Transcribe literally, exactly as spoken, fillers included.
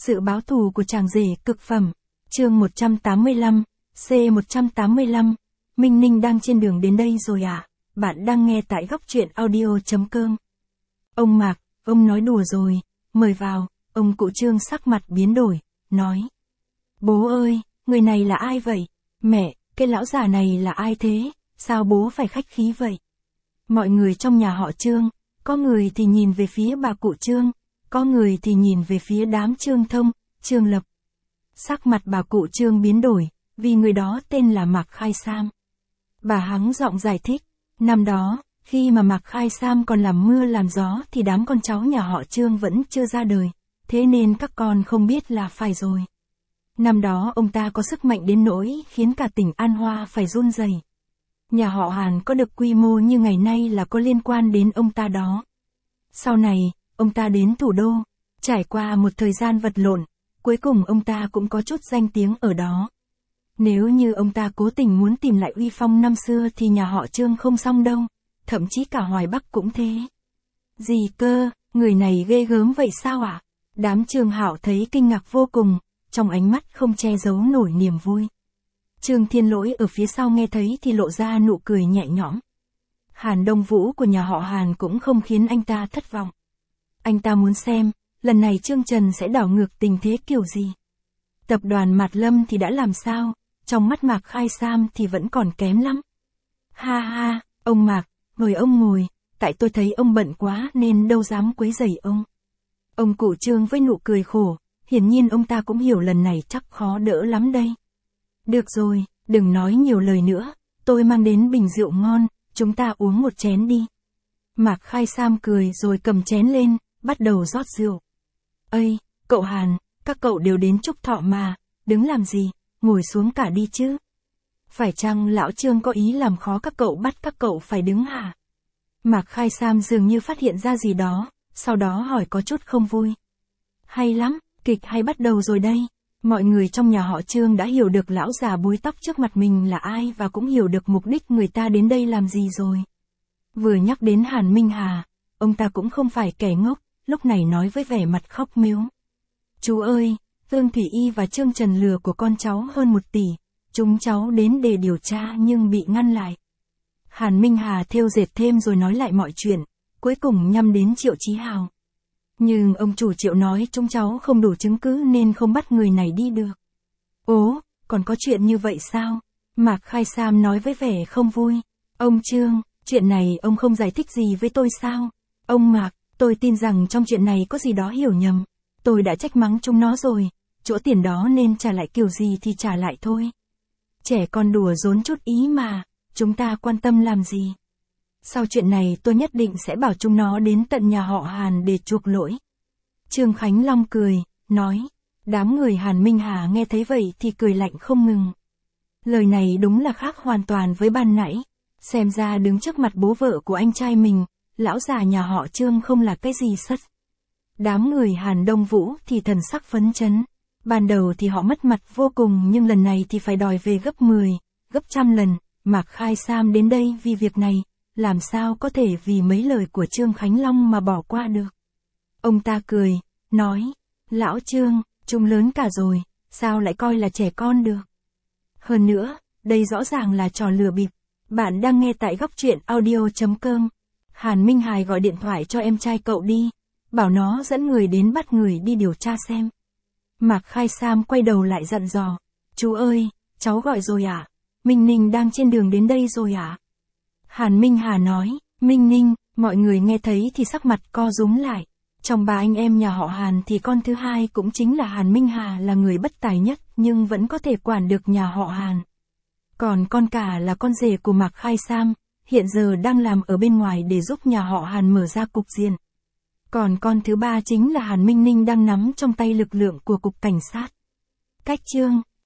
Sự báo thù của chàng rể cực phẩm. Chương một trăm tám mươi lăm, C một trăm tám mươi lăm. Minh Ninh đang trên đường đến đây rồi à? Bạn đang nghe tại góc truyện audio.com. Ông Mạc, ông nói đùa rồi, mời vào. Ông cụ Trương sắc mặt biến đổi, nói. Bố ơi, người này là ai vậy? Mẹ, cái lão già này là ai thế? Sao bố phải khách khí vậy? Mọi người trong nhà họ Trương, có người thì nhìn về phía bà cụ Trương, có người thì nhìn về phía đám Trương Thông, Trương Lập. Sắc mặt bà cụ Trương biến đổi, vì người đó tên là Mạc Khai Sam. Bà hắng giọng giải thích, năm đó, khi mà Mạc Khai Sam còn làm mưa làm gió thì đám con cháu nhà họ Trương vẫn chưa ra đời, thế nên các con không biết là phải rồi. Năm đó ông ta có sức mạnh đến nỗi khiến cả tỉnh An Hoa phải run rẩy. Nhà họ Hàn có được quy mô như ngày nay là có liên quan đến ông ta đó. Sau này, ông ta đến thủ đô, trải qua một thời gian vật lộn, cuối cùng ông ta cũng có chút danh tiếng ở đó. Nếu như ông ta cố tình muốn tìm lại uy phong năm xưa thì nhà họ Trương không xong đâu, thậm chí cả Hoài Bắc cũng thế. Gì cơ, người này ghê gớm vậy sao ạ? À? Đám Trương Hạo thấy kinh ngạc vô cùng, trong ánh mắt không che giấu nổi niềm vui. Trương Thiên Lỗi ở phía sau nghe thấy thì lộ ra nụ cười nhẹ nhõm. Hàn Đông Vũ của nhà họ Hàn cũng không khiến anh ta thất vọng. Anh ta muốn xem, lần này Trương Trần sẽ đảo ngược tình thế kiểu gì. Tập đoàn Mạt Lâm thì đã làm sao, trong mắt Mạc Khai Sam thì vẫn còn kém lắm. Ha ha, ông Mạc, mời ông ngồi, tại tôi thấy ông bận quá nên đâu dám quấy rầy ông. Ông cụ Trương với nụ cười khổ, hiển nhiên ông ta cũng hiểu lần này chắc khó đỡ lắm đây. Được rồi, đừng nói nhiều lời nữa, tôi mang đến bình rượu ngon, chúng ta uống một chén đi. Mạc Khai Sam cười rồi cầm chén lên, bắt đầu rót rượu. Ây, cậu Hàn, các cậu đều đến chúc thọ mà, đứng làm gì, ngồi xuống cả đi chứ. Phải chăng lão Trương có ý làm khó các cậu bắt các cậu phải đứng hả? Mạc Khai Sam dường như phát hiện ra gì đó, sau đó hỏi có chút không vui. Hay lắm, kịch hay bắt đầu rồi đây. Mọi người trong nhà họ Trương đã hiểu được lão già búi tóc trước mặt mình là ai và cũng hiểu được mục đích người ta đến đây làm gì rồi. Vừa nhắc đến Hàn Minh Hà, ông ta cũng không phải kẻ ngốc, lúc này nói với vẻ mặt khóc mếu. Chú ơi, Tương Thủy Y và Trương Trần lừa của con cháu hơn một tỷ, chúng cháu đến để điều tra nhưng bị ngăn lại. Hàn Minh Hà thêu dệt thêm rồi nói lại mọi chuyện, cuối cùng nhắm đến Triệu Chí Hào. Nhưng ông chủ Triệu nói chúng cháu không đủ chứng cứ nên không bắt người này đi được. Ố, còn có chuyện như vậy sao? Mạc Khai Sam nói với vẻ không vui. Ông Trương, chuyện này ông không giải thích gì với tôi sao? Ông Mạc, tôi tin rằng trong chuyện này có gì đó hiểu nhầm. Tôi đã trách mắng chúng nó rồi, chỗ tiền đó nên trả lại kiểu gì thì trả lại thôi. Trẻ con đùa giỡn chút ý mà, chúng ta quan tâm làm gì? Sau chuyện này tôi nhất định sẽ bảo chúng nó đến tận nhà họ Hàn để chuộc lỗi. Trương Khánh Long cười, nói. Đám người Hàn Minh Hà nghe thấy vậy thì cười lạnh không ngừng. Lời này đúng là khác hoàn toàn với ban nãy. Xem ra đứng trước mặt bố vợ của anh trai mình, lão già nhà họ Trương không là cái gì sất. Đám người Hàn Đông Vũ thì thần sắc phấn chấn. Ban đầu thì họ mất mặt vô cùng nhưng lần này thì phải đòi về gấp mười, gấp trăm lần. Mạc Khai Sam đến đây vì việc này. Làm sao có thể vì mấy lời của Trương Khánh Long mà bỏ qua được. Ông ta cười, nói, lão Trương, chúng lớn cả rồi, sao lại coi là trẻ con được. Hơn nữa, đây rõ ràng là trò lừa bịp. Bạn đang nghe tại góc truyện audio.com. Hàn Minh Hải gọi điện thoại cho em trai cậu đi, bảo nó dẫn người đến bắt người đi điều tra xem. Mạc Khai Sam quay đầu lại dặn dò, chú ơi, cháu gọi rồi ạ, à? Minh Ninh đang trên đường đến đây rồi ạ. À? Hàn Minh Hà nói, Minh Ninh, mọi người nghe thấy thì sắc mặt co rúm lại. Trong ba anh em nhà họ Hàn thì con thứ hai cũng chính là Hàn Minh Hà là người bất tài nhất nhưng vẫn có thể quản được nhà họ Hàn. Còn con cả là con rể của Mạc Khai Sam, hiện giờ đang làm ở bên ngoài để giúp nhà họ Hàn mở ra cục diện. Còn con thứ ba chính là Hàn Minh Ninh đang nắm trong tay lực lượng của cục cảnh sát. Cách Trương,